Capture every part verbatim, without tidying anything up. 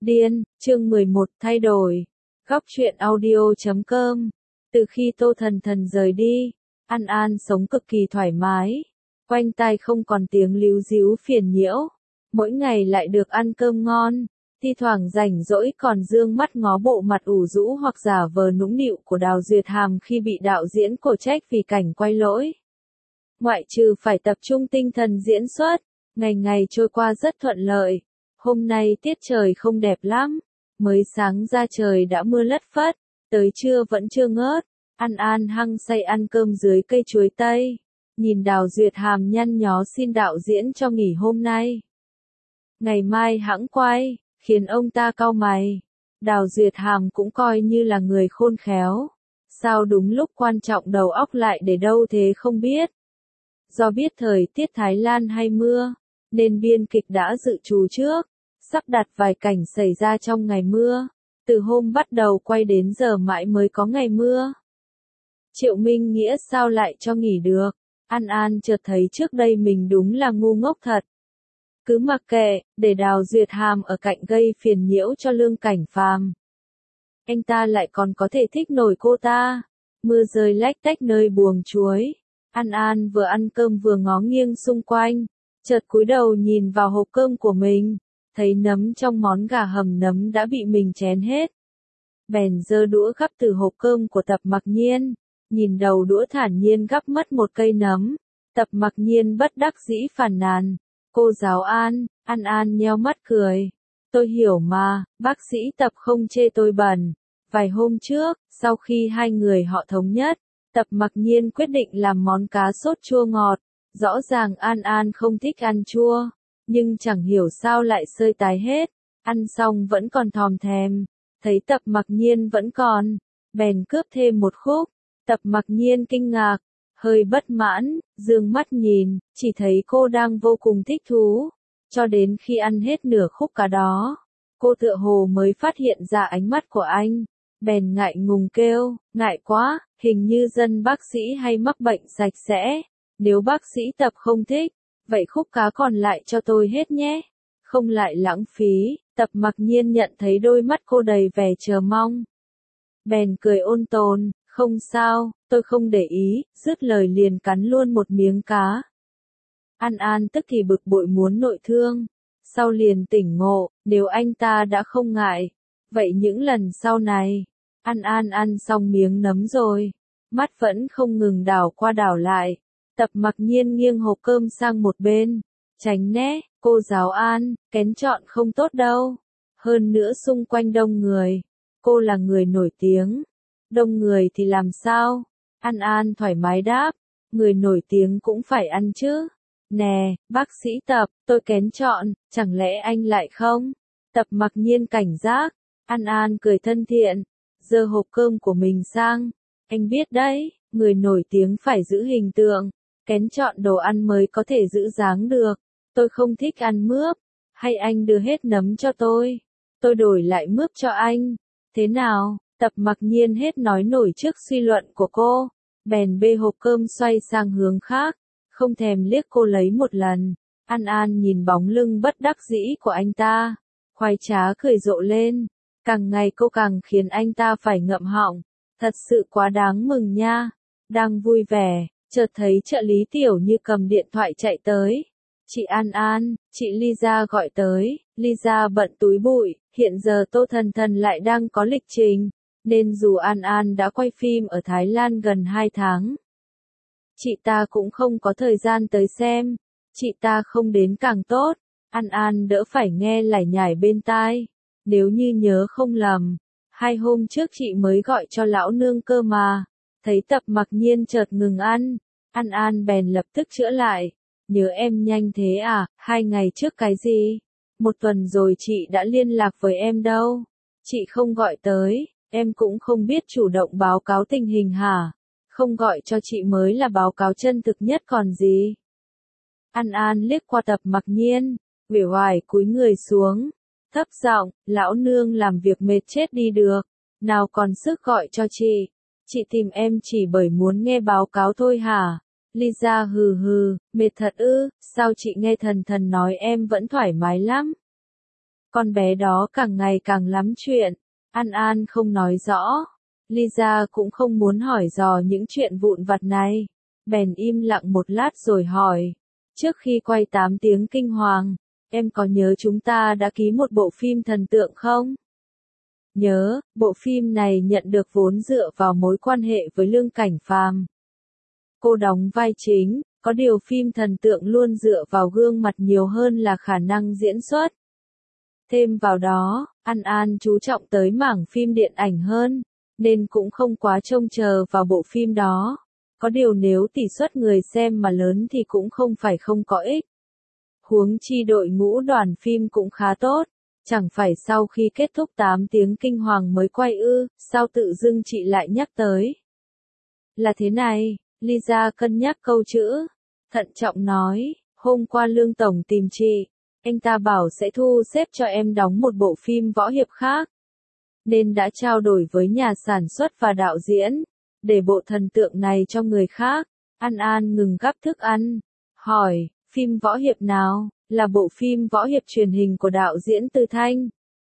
Điên, chương mười một thay đổi. Góc truyện audio chấm com. Từ khi Tô Thần Thần rời đi, An An sống cực kỳ thoải mái. Quanh tai không còn tiếng líu ríu phiền nhiễu. Mỗi ngày lại được ăn cơm ngon. Thi thoảng rảnh rỗi còn dương mắt ngó bộ mặt ủ rũ hoặc giả vờ nũng nịu của Đào Duyệt Hàm khi bị đạo diễn cổ trách vì cảnh quay lỗi. Ngoại trừ phải tập trung tinh thần diễn xuất, ngày ngày trôi qua rất thuận lợi. Hôm nay tiết trời không đẹp lắm, mới sáng ra trời đã mưa lất phất, tới trưa vẫn chưa ngớt. An An hăng say ăn cơm dưới cây chuối tây, nhìn Đào Duyệt Hàm nhăn nhó xin đạo diễn cho nghỉ hôm nay. Ngày mai hãng quay, khiến ông ta cau mày. Đào Duyệt Hàm cũng coi như là người khôn khéo. Sao đúng lúc quan trọng đầu óc lại để đâu thế không biết. Do biết thời tiết Thái Lan hay mưa, nên biên kịch đã dự trù trước, sắp đặt vài cảnh xảy ra trong ngày mưa. Từ hôm bắt đầu quay đến giờ mãi mới có ngày mưa. Triệu Minh Nghĩa sao lại cho nghỉ được? An An chợt thấy trước đây mình đúng là ngu ngốc thật. Cứ mặc kệ, để Đào Duyệt Hàm ở cạnh gây phiền nhiễu cho Lương Cảnh Phàm. Anh ta lại còn có thể thích nổi cô ta. Mưa rơi lách tách nơi buồng chuối. An An vừa ăn cơm vừa ngó nghiêng xung quanh, chợt cúi đầu nhìn vào hộp cơm của mình, thấy nấm trong món gà hầm nấm đã bị mình chén hết. Bèn giơ đũa gắp từ hộp cơm của Tập Mặc Nhiên, nhìn đầu đũa thản nhiên gắp mất một cây nấm. Tập Mặc Nhiên bất đắc dĩ phàn nàn, cô giáo An. An An nheo mắt cười, tôi hiểu mà, bác sĩ Tập không chê tôi bẩn. Vài hôm trước, sau khi hai người họ thống nhất, Tập Mặc Nhiên quyết định làm món cá sốt chua ngọt. Rõ ràng An An không thích ăn chua, nhưng chẳng hiểu sao lại sơi tái hết. Ăn xong vẫn còn thòm thèm, thấy Tập Mặc Nhiên vẫn còn, bèn cướp thêm một khúc. Tập Mặc Nhiên kinh ngạc, hơi bất mãn, dương mắt nhìn, chỉ thấy cô đang vô cùng thích thú. Cho đến khi ăn hết nửa khúc cá đó, cô tựa hồ mới phát hiện ra ánh mắt của anh. Bèn ngại ngùng kêu, ngại quá, hình như dân bác sĩ hay mắc bệnh sạch sẽ. Nếu bác sĩ Tập không thích, vậy khúc cá còn lại cho tôi hết nhé. Không lại lãng phí. Tập Mặc Nhiên nhận thấy đôi mắt cô đầy vẻ chờ mong. Bèn cười ôn tồn, không sao, tôi không để ý, dứt lời liền cắn luôn một miếng cá. An An tức thì bực bội muốn nội thương. Sau liền tỉnh ngộ, nếu anh ta đã không ngại, vậy những lần sau này, An An ăn xong miếng nấm rồi, mắt vẫn không ngừng đảo qua đảo lại. Tập Mặc Nhiên nghiêng hộp cơm sang một bên, tránh né, cô giáo An, kén chọn không tốt đâu. Hơn nữa xung quanh đông người, cô là người nổi tiếng. Đông người thì làm sao? An An thoải mái đáp, người nổi tiếng cũng phải ăn chứ. Nè, bác sĩ Tập, tôi kén chọn, chẳng lẽ anh lại không? Tập Mặc Nhiên cảnh giác. An An cười thân thiện, giơ hộp cơm của mình sang. Anh biết đấy, người nổi tiếng phải giữ hình tượng, kén chọn đồ ăn mới có thể giữ dáng được. Tôi không thích ăn mướp, hay anh đưa hết nấm cho tôi, tôi đổi lại mướp cho anh. Thế nào? Tập Mặc Nhiên hết nói nổi trước suy luận của cô, bèn bê hộp cơm xoay sang hướng khác, không thèm liếc cô lấy một lần. An An nhìn bóng lưng bất đắc dĩ của anh ta, khoái trá cười rộ lên. Càng ngày cô càng khiến anh ta phải ngậm họng. Thật sự quá đáng mừng nha. Đang vui vẻ, chợt thấy trợ lý Tiểu Như cầm điện thoại chạy tới. Chị An An, chị Lisa gọi tới. Lisa bận túi bụi, hiện giờ Tô Thần Thần lại đang có lịch trình, nên dù An An đã quay phim ở Thái Lan gần hai tháng, chị ta cũng không có thời gian tới xem. Chị ta không đến càng tốt, An An đỡ phải nghe lải nhải bên tai. Nếu như nhớ không lầm, hai hôm trước chị mới gọi cho lão nương cơ mà. Thấy Tập Mặc Nhiên chợt ngừng ăn, An An bèn lập tức chữa lại. Nhớ em nhanh thế à, hai ngày trước cái gì? Một tuần rồi chị đã liên lạc với em đâu. Chị không gọi tới, em cũng không biết chủ động báo cáo tình hình hả? Không gọi cho chị mới là báo cáo chân thực nhất còn gì. An An liếc qua Tập Mặc Nhiên, uể oải cúi người xuống, thấp giọng, lão nương làm việc mệt chết đi được, nào còn sức gọi cho chị. Chị tìm em chỉ bởi muốn nghe báo cáo thôi hả? Lisa hừ hừ, mệt thật ư, sao chị nghe Thần Thần nói em vẫn thoải mái lắm. Con bé đó càng ngày càng lắm chuyện. An An không nói rõ. Lisa cũng không muốn hỏi dò những chuyện vụn vặt này. Bèn im lặng một lát rồi hỏi. Trước khi quay tám tiếng kinh hoàng, em có nhớ chúng ta đã ký một bộ phim thần tượng không? Nhớ, bộ phim này nhận được vốn dựa vào mối quan hệ với Lương Cảnh Phàm. Cô đóng vai chính, có điều phim thần tượng luôn dựa vào gương mặt nhiều hơn là khả năng diễn xuất. Thêm vào đó, An An chú trọng tới mảng phim điện ảnh hơn, nên cũng không quá trông chờ vào bộ phim đó. Có điều nếu tỷ suất người xem mà lớn thì cũng không phải không có ích. Huống chi đội ngũ đoàn phim cũng khá tốt, chẳng phải sau khi kết thúc tám tiếng kinh hoàng mới quay ư, sao tự dưng chị lại nhắc tới. Là thế này, Lisa cân nhắc câu chữ, thận trọng nói, hôm qua Lương Tổng tìm chị, anh ta bảo sẽ thu xếp cho em đóng một bộ phim võ hiệp khác. Nên đã trao đổi với nhà sản xuất và đạo diễn, để bộ thần tượng này cho người khác. An An ngừng gắp thức ăn, hỏi, phim võ hiệp nào? Là bộ phim võ hiệp truyền hình của đạo diễn Từ Thanh.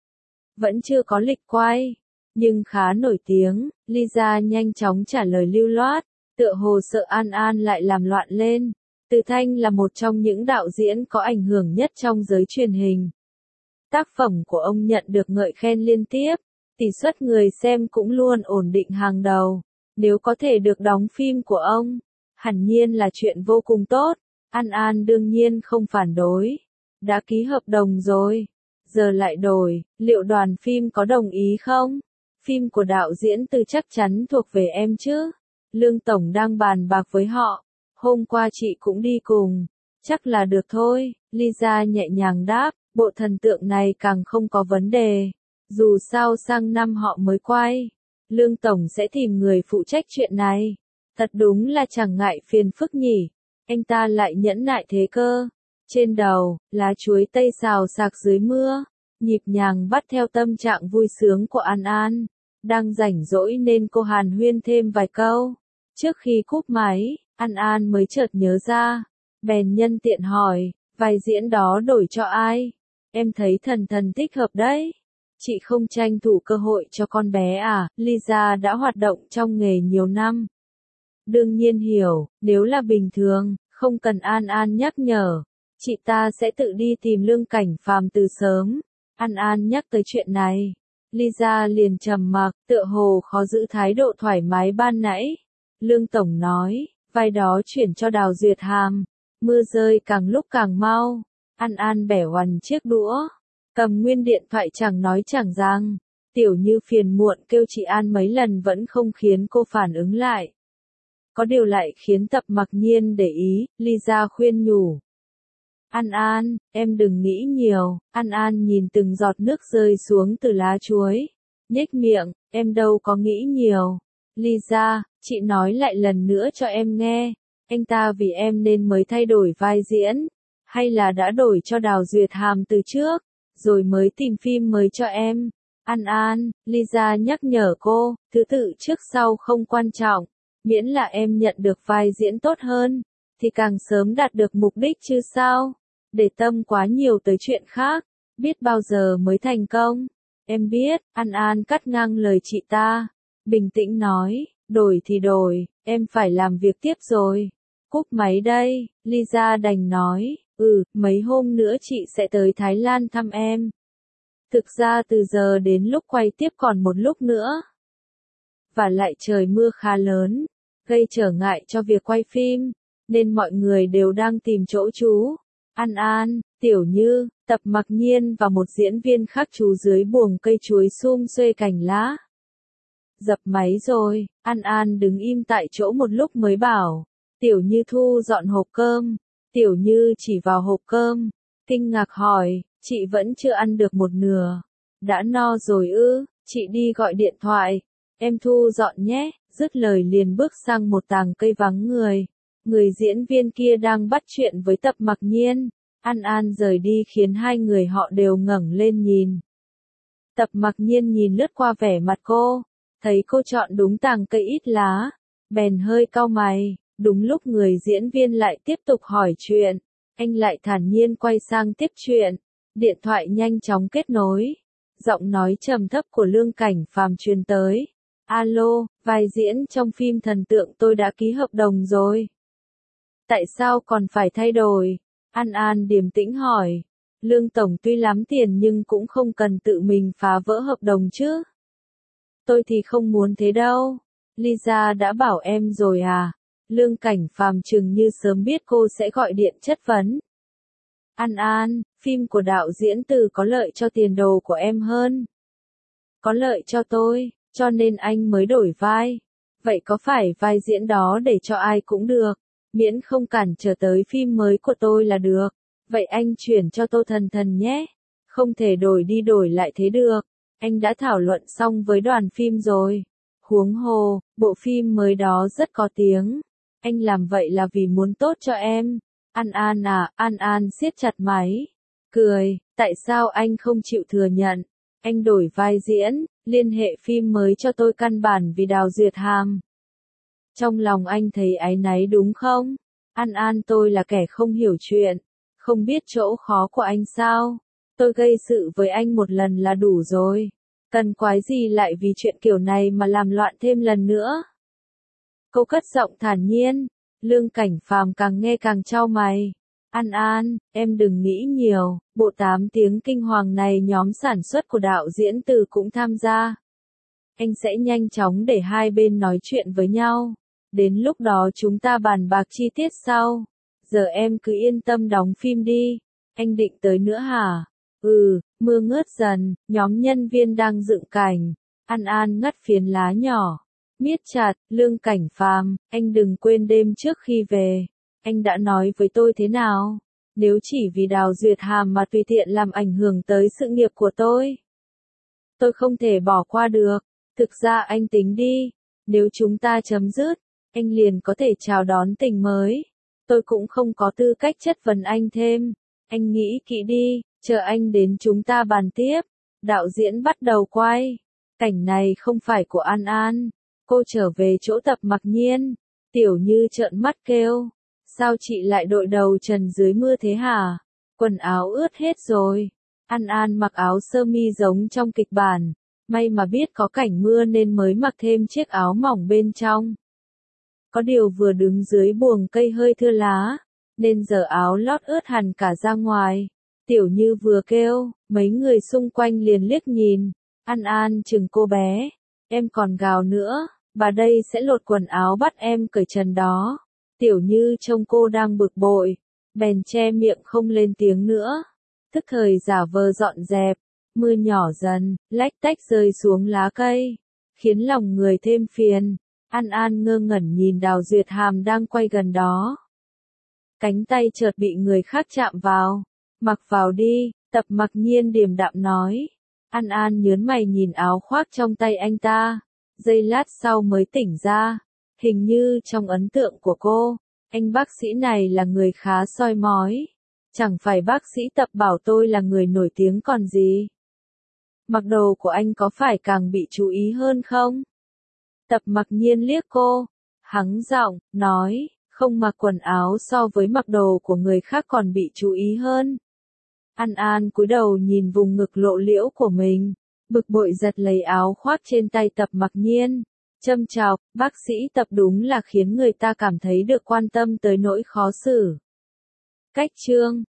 Vẫn chưa có lịch quay, nhưng khá nổi tiếng. Lisa nhanh chóng trả lời lưu loát, tựa hồ sợ An An lại làm loạn lên. Từ Thanh là một trong những đạo diễn có ảnh hưởng nhất trong giới truyền hình. Tác phẩm của ông nhận được ngợi khen liên tiếp, tỷ suất người xem cũng luôn ổn định hàng đầu. Nếu có thể được đóng phim của ông, hẳn nhiên là chuyện vô cùng tốt. An An đương nhiên không phản đối. Đã ký hợp đồng rồi. Giờ lại đổi, liệu đoàn phim có đồng ý không? Phim của đạo diễn Từ chắc chắn thuộc về em chứ. Lương Tổng đang bàn bạc với họ. Hôm qua chị cũng đi cùng. Chắc là được thôi. Lisa nhẹ nhàng đáp, bộ thần tượng này càng không có vấn đề. Dù sao sang năm họ mới quay. Lương Tổng sẽ tìm người phụ trách chuyện này. Thật đúng là chẳng ngại phiền phức nhỉ. Anh ta lại nhẫn nại thế cơ. Trên đầu, lá chuối tây xào xạc dưới mưa, nhịp nhàng bắt theo tâm trạng vui sướng của An An. Đang rảnh rỗi nên cô hàn huyên thêm vài câu. Trước khi cúp máy, An An mới chợt nhớ ra. Bèn nhân tiện hỏi, vai diễn đó đổi cho ai? Em thấy Thần Thần thích hợp đấy. Chị không tranh thủ cơ hội cho con bé à? Lisa đã hoạt động trong nghề nhiều năm. Đương nhiên hiểu, nếu là bình thường, không cần An An nhắc nhở. Chị ta sẽ tự đi tìm Lương Cảnh Phàm từ sớm. An An nhắc tới chuyện này. Lisa liền trầm mặc, tựa hồ khó giữ thái độ thoải mái ban nãy. Lương Tổng nói, vai đó chuyển cho Đào Duyệt Hàm. Mưa rơi càng lúc càng mau. An An bẻ oằn chiếc đũa. Cầm nguyên điện thoại chẳng nói chẳng rằng. Tiểu Như phiền muộn kêu chị An mấy lần vẫn không khiến cô phản ứng lại. Có điều lại khiến Tập Mặc Nhiên để ý, Lisa khuyên nhủ. An An, em đừng nghĩ nhiều. An An nhìn từng giọt nước rơi xuống từ lá chuối. Nhếch miệng, em đâu có nghĩ nhiều. Lisa, chị nói lại lần nữa cho em nghe. Anh ta vì em nên mới thay đổi vai diễn. Hay là đã đổi cho Đào Duyệt Hàm từ trước, rồi mới tìm phim mới cho em. An An, Lisa nhắc nhở cô, thứ tự trước sau không quan trọng. Miễn là em nhận được vai diễn tốt hơn, thì càng sớm đạt được mục đích chứ sao. Để tâm quá nhiều tới chuyện khác, biết bao giờ mới thành công. Em biết, An An cắt ngang lời chị ta. Bình tĩnh nói, đổi thì đổi, em phải làm việc tiếp rồi. Cúp máy đây, Lisa đành nói, ừ, mấy hôm nữa chị sẽ tới Thái Lan thăm em. Thực ra từ giờ đến lúc quay tiếp còn một lúc nữa. Và lại trời mưa khá lớn, gây trở ngại cho việc quay phim, nên mọi người đều đang tìm chỗ trú. An An, Tiểu Như, Tập Mặc Nhiên và một diễn viên khác trú dưới buồng cây chuối sum xuê cành lá. Dập máy rồi, An An đứng im tại chỗ một lúc mới bảo, Tiểu Như thu dọn hộp cơm. Tiểu Như chỉ vào hộp cơm, kinh ngạc hỏi, chị vẫn chưa ăn được một nửa. Đã no rồi ư? Chị đi gọi điện thoại. Em thu dọn nhé. Dứt lời liền bước sang một tàng cây vắng người. Người diễn viên kia đang bắt chuyện với Tập Mặc Nhiên. An An rời đi khiến hai người họ đều ngẩng lên nhìn. Tập Mặc Nhiên nhìn lướt qua vẻ mặt cô, thấy cô chọn đúng tàng cây ít lá, bèn hơi cau mày. Đúng lúc người diễn viên lại tiếp tục hỏi chuyện, anh lại thản nhiên quay sang tiếp chuyện. Điện thoại nhanh chóng kết nối. Giọng nói trầm thấp của Lương Cảnh Phàm truyền tới. Alo, vai diễn trong phim thần tượng tôi đã ký hợp đồng rồi. Tại sao còn phải thay đổi? An An điềm tĩnh hỏi. Lương Tổng tuy lắm tiền nhưng cũng không cần tự mình phá vỡ hợp đồng chứ. Tôi thì không muốn thế đâu. Lisa đã bảo em rồi à? Lương Cảnh Phàm chừng như sớm biết cô sẽ gọi điện chất vấn. An An, phim của đạo diễn Từ có lợi cho tiền đồ của em hơn. Có lợi cho tôi, cho nên anh mới đổi vai. Vậy có phải vai diễn đó để cho ai cũng được, miễn không cản trở tới phim mới của tôi là được. Vậy anh chuyển cho Tô Thần Thần nhé. Không thể đổi đi đổi lại thế được. Anh đã thảo luận xong với đoàn phim rồi. Huống hồ, bộ phim mới đó rất có tiếng. Anh làm vậy là vì muốn tốt cho em. An An à, An An siết chặt máy. Cười, tại sao anh không chịu thừa nhận? Anh đổi vai diễn, liên hệ phim mới cho tôi căn bản vì Đào Duyệt Hàm. Trong lòng anh thấy áy náy đúng không? An An, tôi là kẻ không hiểu chuyện, không biết chỗ khó của anh sao? Tôi gây sự với anh một lần là đủ rồi. Cần quái gì lại vì chuyện kiểu này mà làm loạn thêm lần nữa? Cô cất giọng thản nhiên. Lương Cảnh Phàm càng nghe càng chau mày. An An, em đừng nghĩ nhiều, bộ tám tiếng kinh hoàng này nhóm sản xuất của đạo diễn Từ cũng tham gia. Anh sẽ nhanh chóng để hai bên nói chuyện với nhau. Đến lúc đó chúng ta bàn bạc chi tiết sau. Giờ em cứ yên tâm đóng phim đi. Anh định tới nữa hả? Ừ, mưa ngớt dần, nhóm nhân viên đang dựng cảnh. An An ngắt phiến lá nhỏ. Miết chặt, Lương Cảnh Phàm, anh đừng quên đêm trước khi về. Anh đã nói với tôi thế nào? Nếu chỉ vì Đào Duyệt Hàm mà tùy tiện làm ảnh hưởng tới sự nghiệp của tôi, tôi không thể bỏ qua được. Thực ra anh tính đi, nếu chúng ta chấm dứt, anh liền có thể chào đón tình mới. Tôi cũng không có tư cách chất vấn anh thêm. Anh nghĩ kỹ đi, chờ anh đến chúng ta bàn tiếp. Đạo diễn bắt đầu quay. Cảnh này không phải của An An. Cô trở về chỗ Tập Mặc Nhiên. Tiểu Như trợn mắt kêu. Sao chị lại đội đầu trần dưới mưa thế hả? Quần áo ướt hết rồi. An An mặc áo sơ mi giống trong kịch bản. May mà biết có cảnh mưa nên mới mặc thêm chiếc áo mỏng bên trong. Có điều vừa đứng dưới buồng cây hơi thưa lá, nên giờ áo lót ướt hẳn cả ra ngoài. Tiểu Như vừa kêu, mấy người xung quanh liền liếc nhìn. An An chừng cô bé. Em còn gào nữa, bà đây sẽ lột quần áo bắt em cởi trần đó. Tiểu Như trông cô đang bực bội, bèn che miệng không lên tiếng nữa. Tức thời giả vờ dọn dẹp, mưa nhỏ dần, lách tách rơi xuống lá cây, khiến lòng người thêm phiền. An An ngơ ngẩn nhìn Đào Duyệt Hàm đang quay gần đó. Cánh tay chợt bị người khác chạm vào. Mặc vào đi, Tập Mặc Nhiên điềm đạm nói. An An nhớn mày nhìn áo khoác trong tay anh ta. Giây lát sau mới tỉnh ra. Hình như trong ấn tượng của cô, anh bác sĩ này là người khá soi mói. Chẳng phải bác sĩ Tập bảo tôi là người nổi tiếng còn gì. Mặc đồ của anh có phải càng bị chú ý hơn không? Tập Mặc Nhiên liếc cô, hắng giọng, nói, không mặc quần áo so với mặc đồ của người khác còn bị chú ý hơn. An An cúi đầu nhìn vùng ngực lộ liễu của mình, bực bội giật lấy áo khoác trên tay Tập Mặc Nhiên. Châm chọc, bác sĩ Tập đúng là khiến người ta cảm thấy được quan tâm tới nỗi khó xử. Cách chương